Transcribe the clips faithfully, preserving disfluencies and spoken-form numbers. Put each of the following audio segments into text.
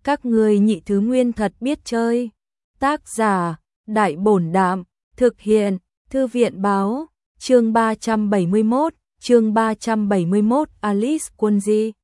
Các ngươi nhị thứ nguyên thật biết chơi. Tác giả, Đại Bổn Đạm, thực hiện, Thư viện Báo, chương ba trăm bảy mươi mốt, chương ba trăm bảy mươi mốt Alice Kunji.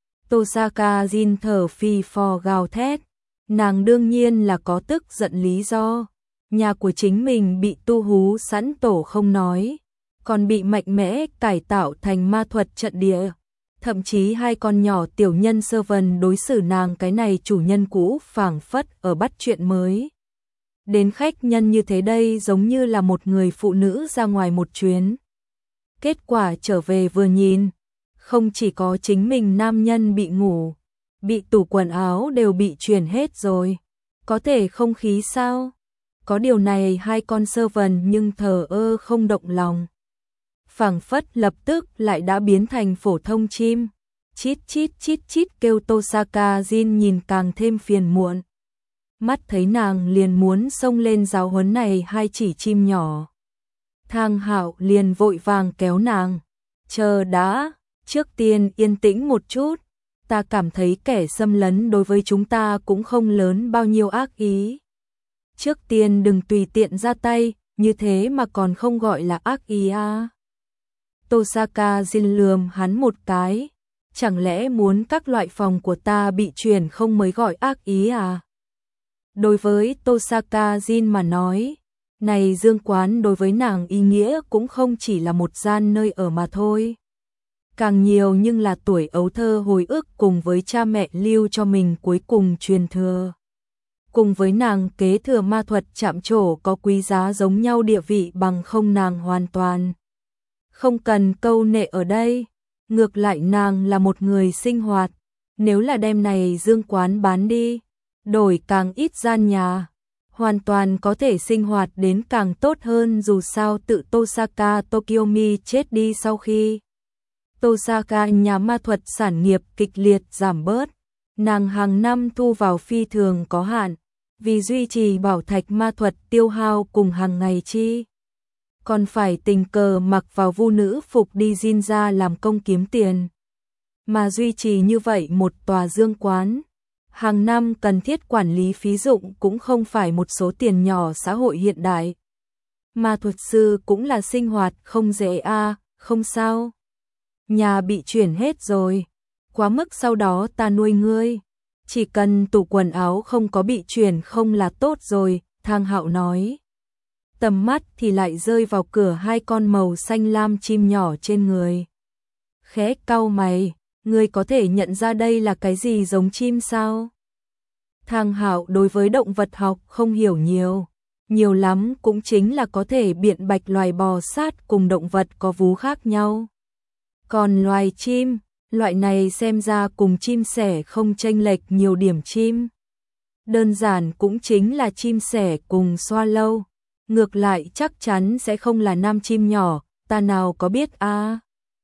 Tosaka Jin thở phì phò gào thét, nàng đương nhiên là có tức giận lý do, nhà của chính mình bị tu hú sẵn tổ không nói, còn bị mạnh mẽ cải tạo thành ma thuật trận địa. Thậm chí hai con nhỏ tiểu nhân sơ vần đối xử nàng cái này chủ nhân cũ phảng phất ở bắt chuyện mới. Đến khách nhân như thế đây giống như là một người phụ nữ ra ngoài một chuyến. Kết quả trở về vừa nhìn, không chỉ có chính mình nam nhân bị ngủ, bị tủ quần áo đều bị chuyển hết rồi. Có thể không khí sao? Có điều này hai con sơ vần nhưng thờ ơ không động lòng. Phảng phất lập tức lại đã biến thành phổ thông chim. Chít chít chít chít kêu Tosaka Jin nhìn càng thêm phiền muộn. Mắt thấy nàng liền muốn xông lên giáo huấn này hai chỉ chim nhỏ. Thang Hạo liền vội vàng kéo nàng. Chờ đã, trước tiên yên tĩnh một chút. Ta cảm thấy kẻ xâm lấn đối với chúng ta cũng không lớn bao nhiêu ác ý. Trước tiên đừng tùy tiện ra tay, như thế mà còn không gọi là ác ý à. Tosaka Jin lườm hắn một cái. Chẳng lẽ muốn các loại phòng của ta bị chuyển không mới gọi ác ý à? Đối với Tosaka Jin mà nói, này dương quán đối với nàng ý nghĩa cũng không chỉ là một gian nơi ở mà thôi. Càng nhiều nhưng là tuổi ấu thơ hồi ức cùng với cha mẹ lưu cho mình cuối cùng truyền thừa. Cùng với nàng kế thừa ma thuật chạm trổ có quý giá giống nhau địa vị bằng không nàng hoàn toàn. Không cần câu nệ ở đây, ngược lại nàng là một người sinh hoạt, nếu là đem này dương quán bán đi, đổi càng ít gian nhà, hoàn toàn có thể sinh hoạt đến càng tốt hơn dù sao tự Tosaka Tokyomi chết đi sau khi. Tosaka nhà ma thuật sản nghiệp kịch liệt giảm bớt, nàng hàng năm thu vào phi thường có hạn, vì duy trì bảo thạch ma thuật tiêu hao cùng hàng ngày chi. Còn phải tình cờ mặc vào vu nữ phục đi Jin ra làm công kiếm tiền. Mà duy trì như vậy một tòa dương quán, hàng năm cần thiết quản lý phí dụng cũng không phải một số tiền nhỏ xã hội hiện đại. Mà thuật sư cũng là sinh hoạt không dễ a à, không sao. Nhà bị chuyển hết rồi, quá mức sau đó ta nuôi ngươi. Chỉ cần tủ quần áo không có bị chuyển không là tốt rồi, Thang Hạo nói. Tầm mắt thì lại rơi vào cửa hai con màu xanh lam chim nhỏ trên người. Khẽ cau mày, ngươi có thể nhận ra đây là cái gì giống chim sao? Thang Hạo đối với động vật học không hiểu nhiều, nhiều lắm cũng chính là có thể biện bạch loài bò sát cùng động vật có vú khác nhau. Còn loài chim, loại này xem ra cùng chim sẻ không chênh lệch nhiều điểm chim. Đơn giản cũng chính là chim sẻ cùng xoa lâu. Ngược lại chắc chắn sẽ không là nam chim nhỏ, ta nào có biết a. À.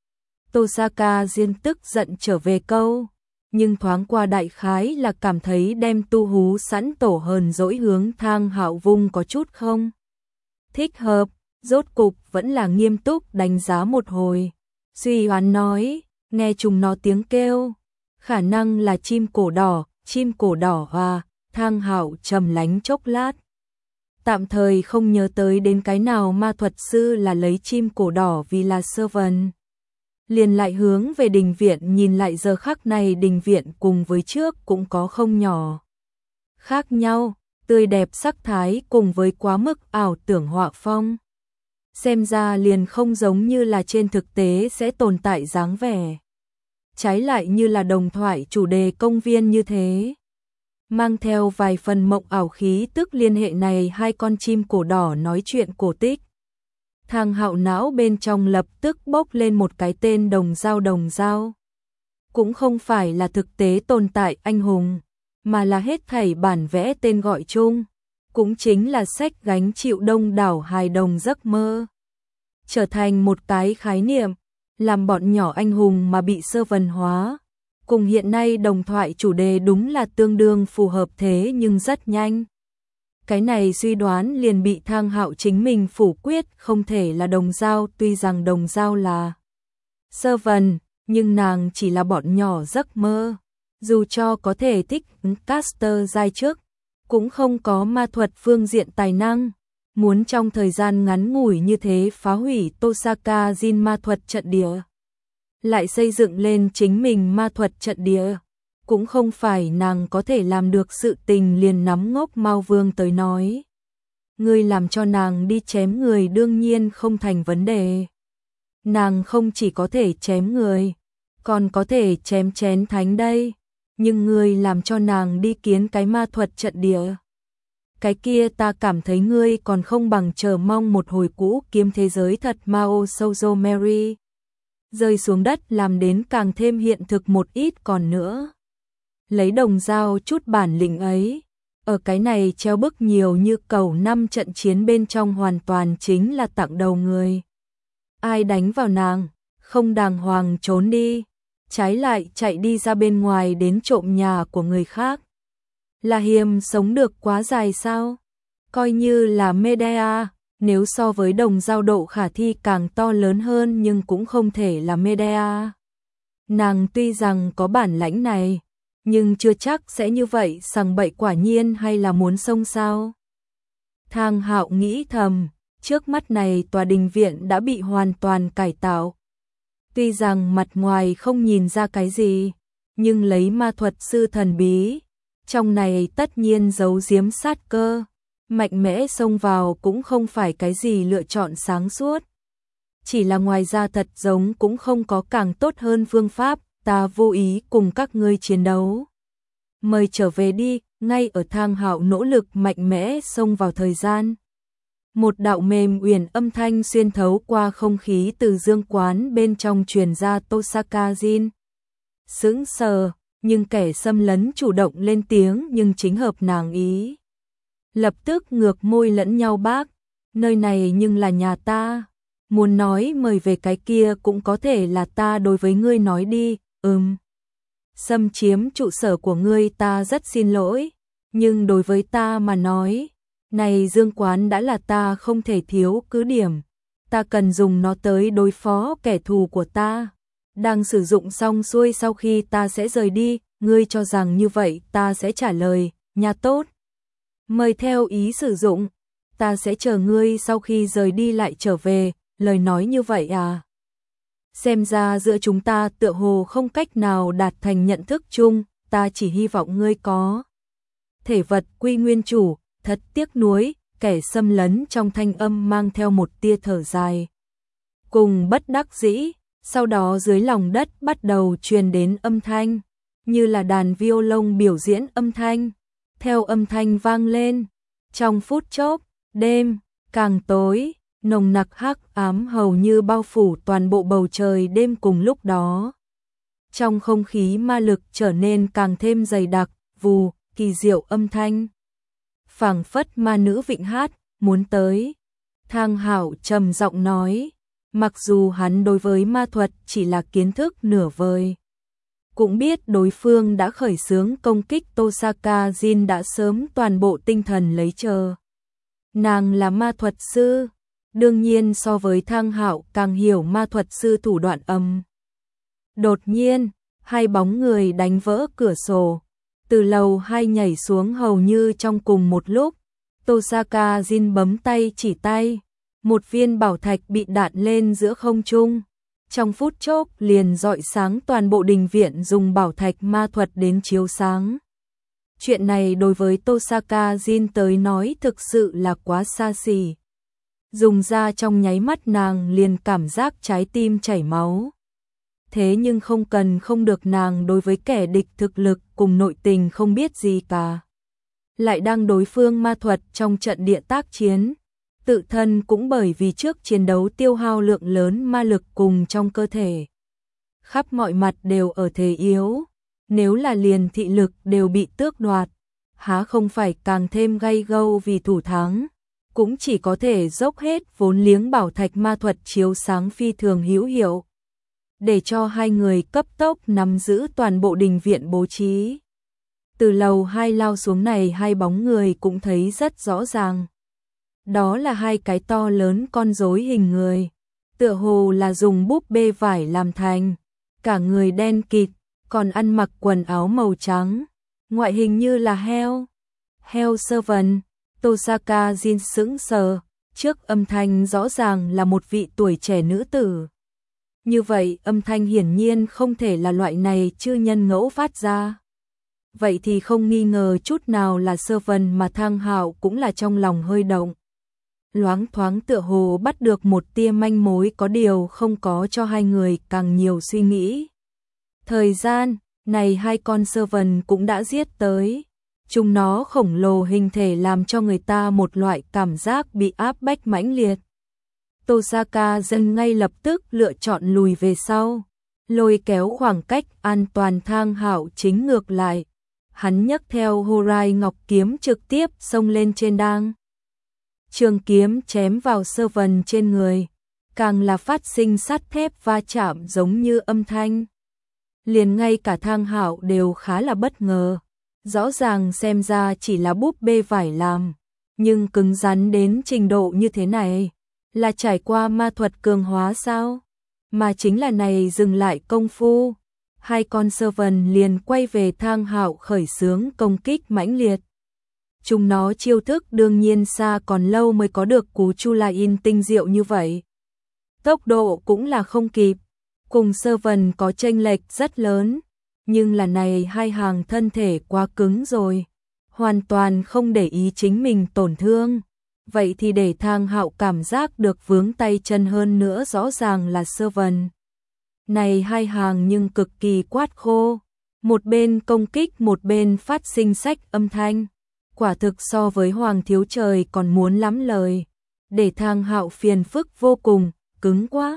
Tosaka Jin tức giận trở về câu, nhưng thoáng qua đại khái là cảm thấy đem tu hú sẵn tổ hờn dỗi hướng Thang Hạo vung có chút không thích hợp, rốt cục vẫn là nghiêm túc đánh giá một hồi. Suy hoán nói, nghe chúng nó tiếng kêu, khả năng là chim cổ đỏ, chim cổ đỏ à. Thang Hạo trầm lánh chốc lát. Tạm thời không nhớ tới đến cái nào ma thuật sư là lấy chim cổ đỏ vì là servant. Liền lại hướng về đình viện nhìn lại giờ khắc này đình viện cùng với trước cũng có không nhỏ. Khác nhau, tươi đẹp sắc thái cùng với quá mức ảo tưởng họa phong. Xem ra liền không giống như là trên thực tế sẽ tồn tại dáng vẻ. Trái lại như là đồng thoại chủ đề công viên như thế. Mang theo vài phần mộng ảo khí tức liên hệ này hai con chim cổ đỏ nói chuyện cổ tích. Thang Hạo não bên trong lập tức bốc lên một cái tên Đồng Dao Đồng Dao. Cũng không phải là thực tế tồn tại anh hùng, mà là hết thảy bản vẽ tên gọi chung. Cũng chính là sách gánh chịu đông đảo hài đồng giấc mơ. Trở thành một cái khái niệm, làm bọn nhỏ anh hùng mà bị sơ vần hóa. Cùng hiện nay đồng thoại chủ đề đúng là tương đương phù hợp thế nhưng rất nhanh. Cái này suy đoán liền bị Thang Hạo chính mình phủ quyết không thể là đồng dao, tuy rằng đồng dao là sơ vần, nhưng nàng chỉ là bọn nhỏ giấc mơ. Dù cho có thể thích caster giai trước, cũng không có ma thuật phương diện tài năng. Muốn trong thời gian ngắn ngủi như thế phá hủy Tosaka Jin ma thuật trận địa, lại xây dựng lên chính mình ma thuật trận địa, cũng không phải nàng có thể làm được sự tình. Liền nắm ngốc Mao Vương tới nói, ngươi làm cho nàng đi chém người đương nhiên không thành vấn đề. Nàng không chỉ có thể chém người, còn có thể chém chén thánh đây, nhưng ngươi làm cho nàng đi kiến cái ma thuật trận địa, cái kia ta cảm thấy ngươi còn không bằng chờ mong một hồi cũ kiếm thế giới thật. Mao Sozo Mary rơi xuống đất làm đến càng thêm hiện thực một ít còn nữa. Lấy đồng dao chút bản lĩnh ấy, ở cái này treo bức nhiều như cầu năm trận chiến bên trong hoàn toàn chính là tặng đầu người. Ai đánh vào nàng, không đàng hoàng trốn đi, trái lại chạy đi ra bên ngoài đến trộm nhà của người khác. Là hiềm sống được quá dài sao? Coi như là Medea, nếu so với đồng dao độ khả thi càng to lớn hơn nhưng cũng không thể là Medea. Nàng tuy rằng có bản lãnh này, nhưng chưa chắc sẽ như vậy sằng bậy, quả nhiên hay là muốn xông sao? Thang Hạo nghĩ thầm, trước mắt này tòa đình viện đã bị hoàn toàn cải tạo. Tuy rằng mặt ngoài không nhìn ra cái gì, nhưng lấy ma thuật sư thần bí, trong này tất nhiên giấu giếm sát cơ, mạnh mẽ xông vào cũng không phải cái gì lựa chọn sáng suốt. Chỉ là ngoài ra thật giống cũng không có càng tốt hơn phương pháp, ta vô ý cùng các ngươi chiến đấu. Mời trở về đi. Ngay ở Thang Hạo nỗ lực mạnh mẽ xông vào thời gian, một đạo mềm uyển âm thanh xuyên thấu qua không khí từ dương quán bên trong truyền ra. Tosaka Jin sững sờ, nhưng kẻ xâm lấn chủ động lên tiếng nhưng chính hợp nàng ý. Lập tức ngược môi lẫn nhau bác, nơi này nhưng là nhà ta, muốn nói mời về cái kia cũng có thể là ta đối với ngươi nói đi. Ừm, xâm chiếm trụ sở của ngươi ta rất xin lỗi, nhưng đối với ta mà nói, này dương quán đã là ta không thể thiếu cứ điểm, ta cần dùng nó tới đối phó kẻ thù của ta. Đang sử dụng xong xuôi sau khi ta sẽ rời đi, ngươi cho rằng như vậy ta sẽ trả lời, nhà tốt, mời theo ý sử dụng, ta sẽ chờ ngươi sau khi rời đi lại trở về, lời nói như vậy à? Xem ra giữa chúng ta tựa hồ không cách nào đạt thành nhận thức chung, ta chỉ hy vọng ngươi có thể vật quy nguyên chủ, thật tiếc nuối. Kẻ xâm lấn trong thanh âm mang theo một tia thở dài cùng bất đắc dĩ. Sau đó dưới lòng đất bắt đầu truyền đến âm thanh, như là đàn violon biểu diễn âm thanh. Theo âm thanh vang lên, trong phút chốc, đêm càng tối, nồng nặc hắc ám hầu như bao phủ toàn bộ bầu trời đêm. Cùng lúc đó, trong không khí ma lực trở nên càng thêm dày đặc, vù, kỳ diệu âm thanh phảng phất ma nữ vịnh hát, muốn tới. Thang Hạo trầm giọng nói, mặc dù hắn đối với ma thuật chỉ là kiến thức nửa vời, cũng biết đối phương đã khởi xướng công kích Tosaka Jin đã sớm toàn bộ tinh thần lấy chờ. Nàng là ma thuật sư, đương nhiên so với Thang Hạo càng hiểu ma thuật sư thủ đoạn âm. Đột nhiên, hai bóng người đánh vỡ cửa sổ, từ lầu hai nhảy xuống hầu như trong cùng một lúc. Tosaka Jin bấm tay chỉ tay, một viên bảo thạch bị đạn lên giữa không trung, trong phút chốc liền rọi sáng toàn bộ đình viện, dùng bảo thạch ma thuật đến chiếu sáng. Chuyện này đối với Tosaka Jin tới nói thực sự là quá xa xỉ. Dùng ra trong nháy mắt nàng liền cảm giác trái tim chảy máu. Thế nhưng không cần không được, nàng đối với kẻ địch thực lực cùng nội tình không biết gì cả. Lại đang đối phương ma thuật trong trận địa tác chiến. Tự thân cũng bởi vì trước chiến đấu tiêu hao lượng lớn ma lực cùng trong cơ thể. Khắp mọi mặt đều ở thế yếu. Nếu là liền thị lực đều bị tước đoạt, há không phải càng thêm gay gâu vì thủ thắng. Cũng chỉ có thể dốc hết vốn liếng bảo thạch ma thuật chiếu sáng phi thường hữu hiệu, để cho hai người cấp tốc nắm giữ toàn bộ đình viện bố trí. Từ lầu hai lao xuống này hai bóng người cũng thấy rất rõ ràng. Đó là hai cái to lớn con rối hình người, tựa hồ là dùng búp bê vải làm thành, cả người đen kịt, còn ăn mặc quần áo màu trắng, ngoại hình như là heo. Heo servant, Tosaka Jin sững sờ, trước âm thanh rõ ràng là một vị tuổi trẻ nữ tử. Như vậy âm thanh hiển nhiên không thể là loại này chứ nhân ngẫu phát ra. Vậy thì không nghi ngờ chút nào là servant mà Thang Hạo cũng là trong lòng hơi động. Loáng thoáng tựa hồ bắt được một tia manh mối, có điều không có cho hai người càng nhiều suy nghĩ. Thời gian này hai con servant cũng đã giết tới. Chúng nó khổng lồ hình thể làm cho người ta một loại cảm giác bị áp bách mãnh liệt. Tosaka dần ngay lập tức lựa chọn lùi về sau, lôi kéo khoảng cách an toàn. Thang Hạo chính ngược lại, hắn nhấc theo Horai Ngọc kiếm trực tiếp xông lên trên đang. Trường kiếm chém vào servant trên người, càng là phát sinh sắt thép va chạm giống như âm thanh. Liền ngay cả Thang Hạo đều khá là bất ngờ. Rõ ràng xem ra chỉ là búp bê vải làm, nhưng cứng rắn đến trình độ như thế này, là trải qua ma thuật cường hóa sao? Mà chính là này dừng lại công phu, hai con servant liền quay về Thang Hạo khởi xướng công kích mãnh liệt. Chúng nó chiêu thức đương nhiên xa còn lâu mới có được cú Chu La In tinh diệu như vậy. Tốc độ cũng là không kịp, cùng servant có chênh lệch rất lớn. Nhưng là này hai hàng thân thể quá cứng rồi, hoàn toàn không để ý chính mình tổn thương. Vậy thì để Thang Hạo cảm giác được vướng tay chân hơn nữa, rõ ràng là servant. Này hai hàng nhưng cực kỳ quát khô, một bên công kích một bên phát sinh sách âm thanh. Quả thực so với Hoàng Thiếu Trời còn muốn lắm lời, để Thang Hạo phiền phức vô cùng, cứng quá.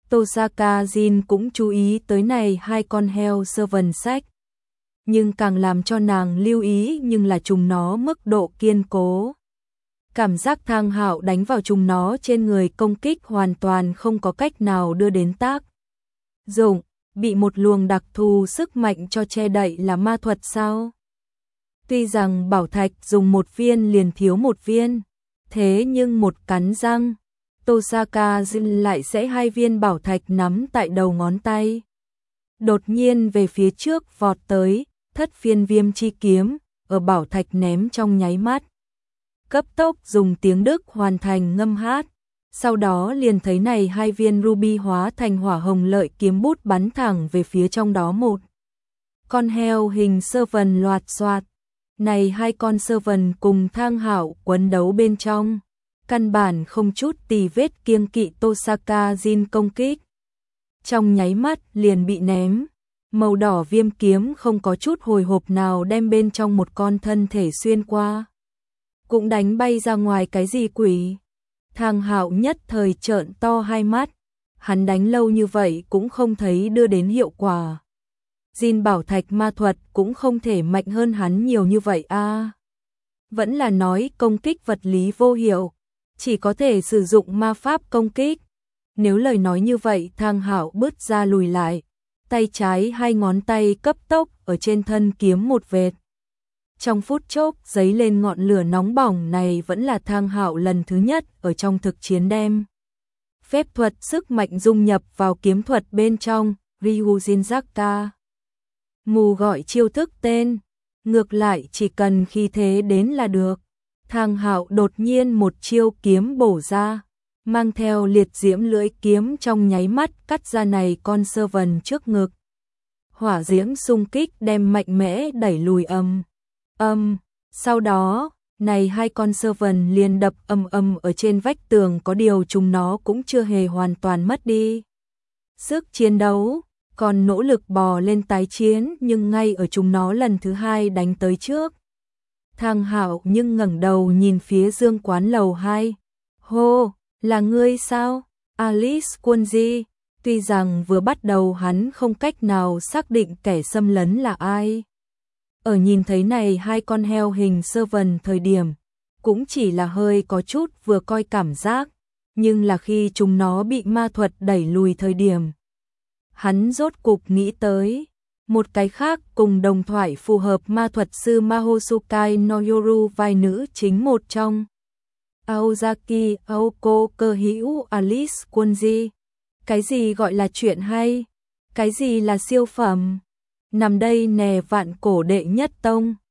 Tosaka Jin cũng chú ý tới này hai con heo servant sách. Nhưng càng làm cho nàng lưu ý nhưng là chúng nó mức độ kiên cố. Cảm giác Thang Hạo đánh vào chúng nó trên người công kích hoàn toàn không có cách nào đưa đến tác dụng, bị một luồng đặc thù sức mạnh cho che đậy là ma thuật sao? Tuy rằng bảo thạch dùng một viên liền thiếu một viên, thế nhưng một cắn răng, Tosaka Jin lại sẽ hai viên bảo thạch nắm tại đầu ngón tay. Đột nhiên về phía trước vọt tới, thất phiên viêm chi kiếm, ở bảo thạch ném trong nháy mắt. Cấp tốc dùng tiếng Đức hoàn thành ngâm hát, sau đó liền thấy này hai viên ruby hóa thành hỏa hồng lợi kiếm bút bắn thẳng về phía trong đó một. Con heo hình servant loạt xoạt, này hai con servant cùng Thang Hạo quấn đấu bên trong. Căn bản không chút tì vết kiêng kỵ Tosaka Jin công kích. Trong nháy mắt liền bị ném, màu đỏ viêm kiếm không có chút hồi hộp nào đem bên trong một con thân thể xuyên qua. Cũng đánh bay ra ngoài cái gì quỷ. Thang Hạo nhất thời trợn to hai mắt, hắn đánh lâu như vậy cũng không thấy đưa đến hiệu quả. Jin bảo thạch ma thuật cũng không thể mạnh hơn hắn nhiều như vậy a. À. Vẫn là nói công kích vật lý vô hiệu, chỉ có thể sử dụng ma pháp công kích. Nếu lời nói như vậy, Thang Hạo bứt ra lùi lại, tay trái hai ngón tay cấp tốc ở trên thân kiếm một vệt. Trong phút chốc giấy lên ngọn lửa nóng bỏng này vẫn là Thang Hạo lần thứ nhất ở trong thực chiến đem phép thuật sức mạnh dung nhập vào kiếm thuật bên trong. Ryujin Zakka mù gọi chiêu thức tên, ngược lại chỉ cần khi thế đến là được. Thang Hạo đột nhiên một chiêu kiếm bổ ra, mang theo liệt diễm lưỡi kiếm trong nháy mắt cắt ra này con servant trước ngực. Hỏa diễm xung kích đem mạnh mẽ đẩy lùi âm. Âm, sau đó, này hai con servant liền đập âm âm ở trên vách tường, có điều chúng nó cũng chưa hề hoàn toàn mất đi sức chiến đấu, còn nỗ lực bò lên tái chiến, nhưng ngay ở chúng nó lần thứ hai đánh tới trước. Thang Hạo nhưng ngẩng đầu nhìn phía Dương quán lầu hai. Hô, là ngươi sao? Alice Kunji. Tuy rằng vừa bắt đầu hắn không cách nào xác định kẻ xâm lấn là ai. Ở nhìn thấy này hai con heo hình servant thời điểm, cũng chỉ là hơi có chút vừa coi cảm giác, nhưng là khi chúng nó bị ma thuật đẩy lùi thời điểm, hắn rốt cục nghĩ tới một cái khác cùng đồng thoại phù hợp ma thuật sư Mahosukai no Yoru vai nữ chính một trong. Aozaki Aoko cơ hữu Alice Kunji. Cái gì gọi là chuyện hay? Cái gì là siêu phẩm? nằm đây nè vạn cổ đệ nhất tông.